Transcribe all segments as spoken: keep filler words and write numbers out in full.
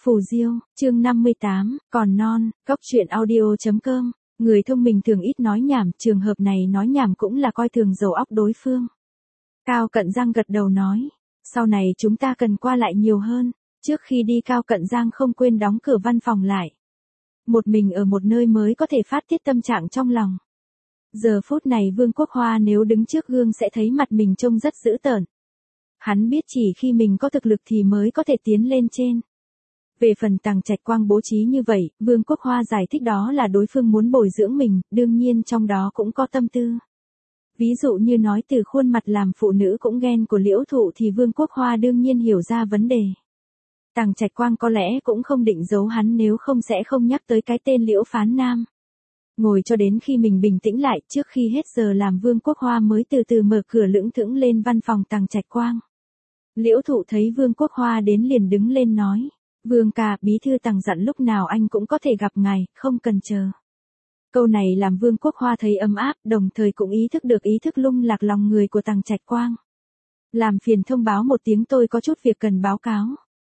Phù Diêu, chương năm mươi tám, còn non, góc truyện audio chấm com. Người thông minh thường ít nói nhảm, trường hợp này nói nhảm cũng là coi thường đầu óc đối phương. Cao Cận Giang gật đầu nói, sau này chúng ta cần qua lại nhiều hơn. Trước khi đi Cao Cận Giang không quên đóng cửa văn phòng lại. Một mình ở một nơi mới có thể phát tiết tâm trạng trong lòng. Giờ phút này Vương Quốc Hoa nếu đứng trước gương sẽ thấy mặt mình trông rất dữ tợn. Hắn biết chỉ khi mình có thực lực thì mới có thể tiến lên trên. Về phần Tằng Trạch Quang bố trí như vậy, Vương Quốc Hoa giải thích đó là đối phương muốn bồi dưỡng mình, đương nhiên trong đó cũng có tâm tư. Ví dụ như nói từ khuôn mặt làm phụ nữ cũng ghen của Liễu Thụ thì Vương Quốc Hoa đương nhiên hiểu ra vấn đề. Tằng Trạch Quang có lẽ cũng không định giấu hắn, nếu không sẽ không nhắc tới cái tên Liễu Phán Nam. Ngồi cho đến khi mình bình tĩnh lại, trước khi hết giờ làm Vương Quốc Hoa mới từ từ mở cửa lững thững lên văn phòng Tằng Trạch Quang. Liễu Thụ thấy Vương Quốc Hoa đến liền đứng lên nói, Vương ca, bí thư Tằng dặn lúc nào anh cũng có thể gặp ngài, không cần chờ. Câu này làm Vương Quốc Hoa thấy ấm áp, đồng thời cũng ý thức được ý thức lung lạc lòng người của Tằng Trạch Quang. Làm phiền thông báo một tiếng, tôi có chút việc cần báo cáo.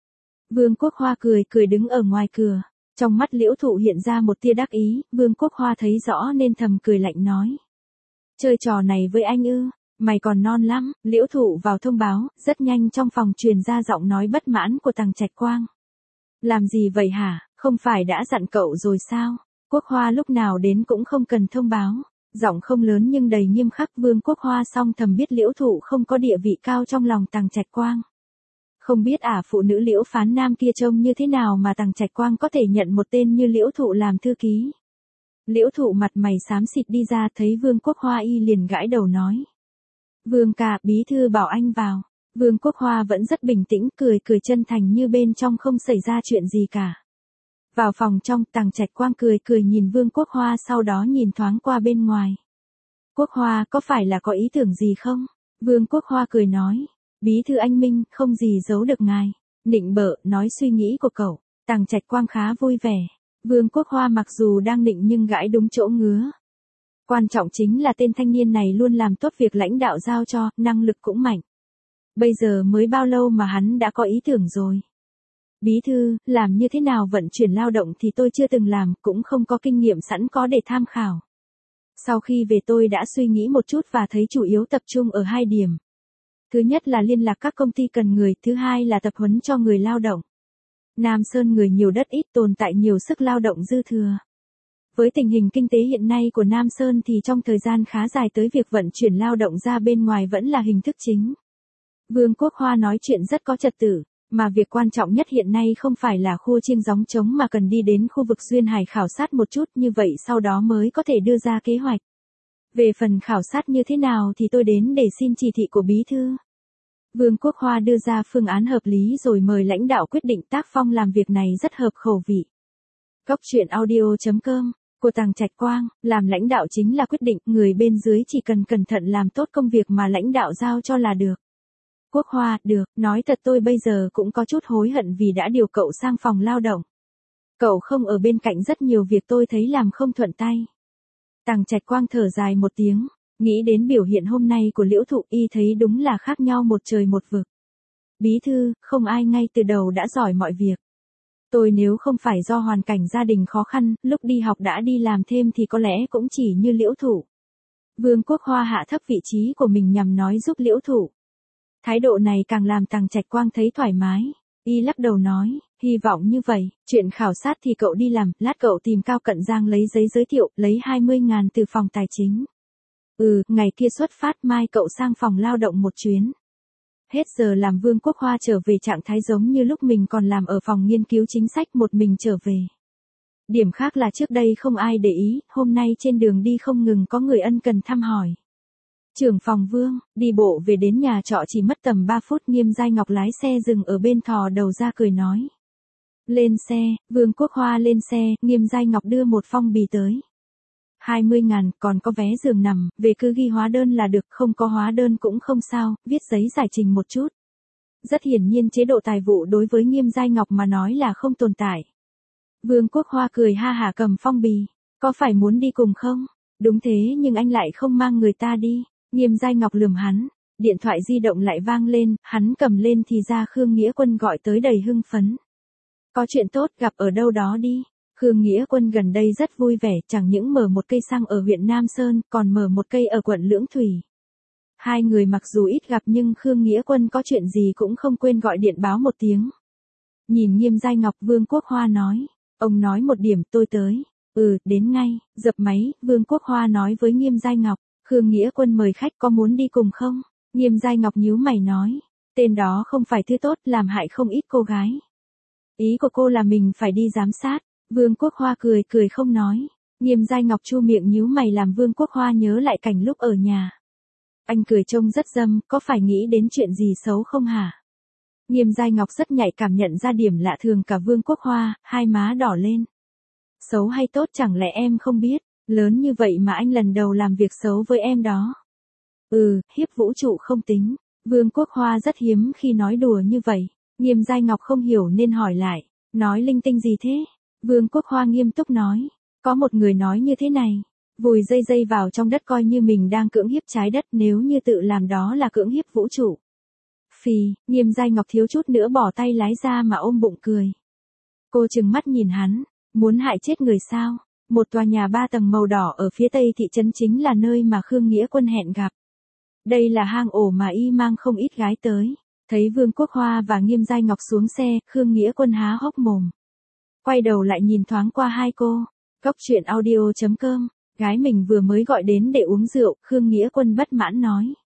Vương Quốc Hoa cười cười đứng ở ngoài cửa. Trong mắt Liễu Thụ hiện ra một tia đắc ý, Vương Quốc Hoa thấy rõ nên thầm cười lạnh nói. Chơi trò này với anh ư, mày còn non lắm. Liễu Thụ vào thông báo, rất nhanh trong phòng truyền ra giọng nói bất mãn của Tằng Trạch Quang. Làm gì vậy hả, không phải đã dặn cậu rồi sao? Quốc Hoa lúc nào đến cũng không cần thông báo. Giọng không lớn nhưng đầy nghiêm khắc. Vương Quốc Hoa song thầm biết Liễu Thụ không có địa vị cao trong lòng Tằng Trạch Quang. Không biết ả à, phụ nữ Liễu Phán Nam kia trông như thế nào mà Tằng Trạch Quang có thể nhận một tên như Liễu Thụ làm thư ký. Liễu Thụ mặt mày xám xịt đi ra, thấy Vương Quốc Hoa y liền gãi đầu nói. Vương ca, bí thư bảo anh vào. Vương Quốc Hoa vẫn rất bình tĩnh, cười cười chân thành như bên trong không xảy ra chuyện gì cả. Vào phòng trong, Tằng Trạch Quang cười cười nhìn Vương Quốc Hoa, sau đó nhìn thoáng qua bên ngoài. Quốc Hoa, có phải là có ý tưởng gì không? Vương Quốc Hoa cười nói. Bí thư anh Minh, không gì giấu được ngài. Nịnh bợ, nói suy nghĩ của cậu. Tằng Trạch Quang khá vui vẻ. Vương Quốc Hoa mặc dù đang nịnh nhưng gãi đúng chỗ ngứa. Quan trọng chính là tên thanh niên này luôn làm tốt việc lãnh đạo giao cho, năng lực cũng mạnh. Bây giờ mới bao lâu mà hắn đã có ý tưởng rồi. Bí thư, làm như thế nào vận chuyển lao động thì tôi chưa từng làm, cũng không có kinh nghiệm sẵn có để tham khảo. Sau khi về tôi đã suy nghĩ một chút và thấy chủ yếu tập trung ở hai điểm. Thứ nhất là liên lạc các công ty cần người, thứ hai là tập huấn cho người lao động. Nam Sơn người nhiều đất ít, tồn tại nhiều sức lao động dư thừa. Với tình hình kinh tế hiện nay của Nam Sơn thì trong thời gian khá dài tới việc vận chuyển lao động ra bên ngoài vẫn là hình thức chính. Vương Quốc Hoa nói chuyện rất có trật tự, mà việc quan trọng nhất hiện nay không phải là khu chiêng gióng trống mà cần đi đến khu vực Duyên Hải khảo sát một chút, như vậy sau đó mới có thể đưa ra kế hoạch. Về phần khảo sát như thế nào thì tôi đến để xin chỉ thị của bí thư. Vương Quốc Hoa đưa ra phương án hợp lý rồi mời lãnh đạo quyết định tác phong làm việc này rất hợp khẩu vị. Góc truyện audio chấm com, của Tằng Trạch Quang, làm lãnh đạo chính là quyết định, người bên dưới chỉ cần cẩn thận làm tốt công việc mà lãnh đạo giao cho là được. Quốc Hoa, được, nói thật tôi bây giờ cũng có chút hối hận vì đã điều cậu sang phòng lao động. Cậu không ở bên cạnh rất nhiều việc tôi thấy làm không thuận tay. Tằng Trạch Quang thở dài một tiếng, nghĩ đến biểu hiện hôm nay của Liễu Thụ y thấy đúng là khác nhau một trời một vực. Bí thư, không ai ngay từ đầu đã giỏi mọi việc. Tôi nếu không phải do hoàn cảnh gia đình khó khăn, lúc đi học đã đi làm thêm thì có lẽ cũng chỉ như Liễu Thụ. Vương Quốc Hoa hạ thấp vị trí của mình nhằm nói giúp Liễu Thụ. Thái độ này càng làm Tằng Trạch Quang thấy thoải mái. Y lắc đầu nói, hy vọng như vậy, chuyện khảo sát thì cậu đi làm, lát cậu tìm Cao Cận Giang lấy giấy giới thiệu, lấy hai mươi ngàn từ phòng tài chính. Ừ, ngày kia xuất phát, mai cậu sang phòng lao động một chuyến. Hết giờ làm Vương Quốc Hoa trở về trạng thái giống như lúc mình còn làm ở phòng nghiên cứu chính sách, một mình trở về. Điểm khác là trước đây không ai để ý, hôm nay trên đường đi không ngừng có người ân cần thăm hỏi. Trưởng phòng Vương, đi bộ về đến nhà trọ chỉ mất tầm ba phút. Nghiêm Giai Ngọc lái xe dừng ở bên thò đầu ra cười nói. Lên xe, Vương Quốc Hoa lên xe, Nghiêm Giai Ngọc đưa một phong bì tới. hai mươi ngàn, còn có vé giường nằm, về cứ ghi hóa đơn là được, không có hóa đơn cũng không sao, viết giấy giải trình một chút. Rất hiển nhiên chế độ tài vụ đối với Nghiêm Giai Ngọc mà nói là không tồn tại. Vương Quốc Hoa cười ha hả cầm phong bì, có phải muốn đi cùng không? Đúng thế nhưng anh lại không mang người ta đi. Nghiêm Giai Ngọc lườm hắn, điện thoại di động lại vang lên, hắn cầm lên thì ra Khương Nghĩa Quân gọi tới đầy hưng phấn. Có chuyện tốt gặp ở đâu đó đi. Khương Nghĩa Quân gần đây rất vui vẻ, chẳng những mở một cây xăng ở huyện Nam Sơn, còn mở một cây ở quận Lưỡng Thủy. Hai người mặc dù ít gặp nhưng Khương Nghĩa Quân có chuyện gì cũng không quên gọi điện báo một tiếng. Nhìn Nghiêm Giai Ngọc, Vương Quốc Hoa nói, ông nói một điểm tôi tới. Ừ, đến ngay, dập máy, Vương Quốc Hoa nói với Nghiêm Giai Ngọc, Khương Nghĩa Quân mời khách có muốn đi cùng không? Nghiêm Giai Ngọc nhíu mày nói, tên đó không phải thứ tốt, làm hại không ít cô gái. Ý của cô là mình phải đi giám sát. Vương Quốc Hoa cười cười không nói. Nghiêm Giai Ngọc chu miệng nhíu mày làm Vương Quốc Hoa nhớ lại cảnh lúc ở nhà. Anh cười trông rất dâm, có phải nghĩ đến chuyện gì xấu không hả? Nghiêm Giai Ngọc rất nhạy cảm nhận ra điểm lạ thường cả Vương Quốc Hoa, hai má đỏ lên. Xấu hay tốt chẳng lẽ em không biết, lớn như vậy mà anh lần đầu làm việc xấu với em đó. Ừ, hiếp vũ trụ không tính. Vương Quốc Hoa rất hiếm khi nói đùa như vậy. Nghiêm Giai Ngọc không hiểu nên hỏi lại, nói linh tinh gì thế? Vương Quốc Hoa nghiêm túc nói, có một người nói như thế này, vùi dây dây vào trong đất coi như mình đang cưỡng hiếp trái đất, nếu như tự làm đó là cưỡng hiếp vũ trụ. Phì, Nghiêm Giai Ngọc thiếu chút nữa bỏ tay lái ra mà ôm bụng cười. Cô trừng mắt nhìn hắn, muốn hại chết người sao? Một tòa nhà ba tầng màu đỏ ở phía tây thị trấn chính là nơi mà Khương Nghĩa Quân hẹn gặp. Đây là hang ổ mà y mang không ít gái tới. Thấy Vương Quốc Hoa và Nghiêm Giai Ngọc xuống xe, Khương Nghĩa Quân há hốc mồm. Quay đầu lại nhìn thoáng qua hai cô. Góc chuyện audio chấm com, gái mình vừa mới gọi đến để uống rượu, Khương Nghĩa Quân bất mãn nói.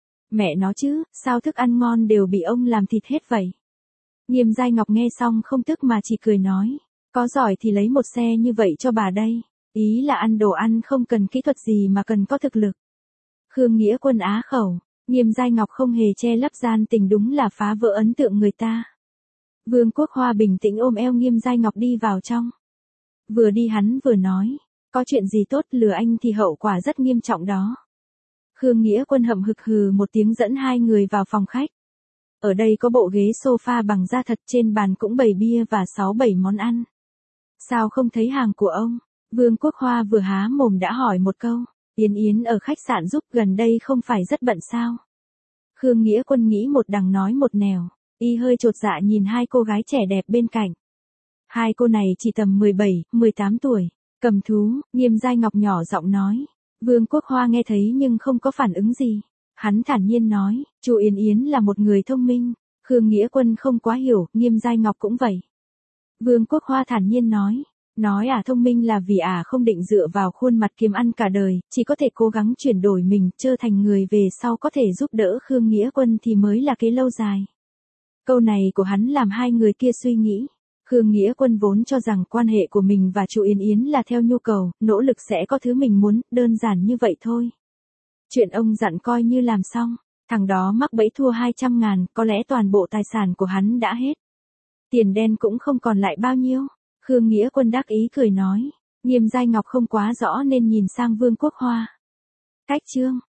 Mẹ nó chứ, sao thức ăn ngon đều bị ông làm thịt hết vậy? Nghiêm Giai Ngọc nghe xong không tức mà chỉ cười nói. Có giỏi thì lấy một xe như vậy cho bà đây. Ý là ăn đồ ăn không cần kỹ thuật gì mà cần có thực lực. Khương Nghĩa Quân á khẩu. Nghiêm Giai Ngọc không hề che lấp gian tình, đúng là phá vỡ ấn tượng người ta. Vương Quốc Hoa bình tĩnh ôm eo Nghiêm Giai Ngọc đi vào trong. Vừa đi hắn vừa nói, có chuyện gì tốt lừa anh thì hậu quả rất nghiêm trọng đó. Khương Nghĩa Quân hậm hực hừ một tiếng dẫn hai người vào phòng khách. Ở đây có bộ ghế sofa bằng da thật, trên bàn cũng bày bia và sáu bảy món ăn. Sao không thấy hàng của ông? Vương Quốc Hoa vừa há mồm đã hỏi một câu. Yến Yến ở khách sạn giúp, gần đây không phải rất bận sao? Khương Nghĩa Quân nghĩ một đằng nói một nẻo, y hơi chột dạ nhìn hai cô gái trẻ đẹp bên cạnh. Hai cô này chỉ tầm mười bảy, mười tám tuổi, cầm thú, Nghiêm Giai Ngọc nhỏ giọng nói. Vương Quốc Hoa nghe thấy nhưng không có phản ứng gì. Hắn thản nhiên nói, chú Yến Yến là một người thông minh. Khương Nghĩa Quân không quá hiểu, Nghiêm Giai Ngọc cũng vậy. Vương Quốc Hoa thản nhiên nói. Nói à thông minh là vì à không định dựa vào khuôn mặt kiếm ăn cả đời, chỉ có thể cố gắng chuyển đổi mình, trở thành người về sau có thể giúp đỡ Khương Nghĩa Quân thì mới là kế lâu dài. Câu này của hắn làm hai người kia suy nghĩ. Khương Nghĩa Quân vốn cho rằng quan hệ của mình và chú Yến Yến là theo nhu cầu, nỗ lực sẽ có thứ mình muốn, đơn giản như vậy thôi. Chuyện ông dặn coi như làm xong, thằng đó mắc bẫy thua hai trăm ngàn, có lẽ toàn bộ tài sản của hắn đã hết. Tiền đen cũng không còn lại bao nhiêu. Khương Nghĩa Quân đắc ý cười nói. Nghiêm Giai Ngọc không quá rõ nên nhìn sang Vương Quốc Hoa. Cách chương.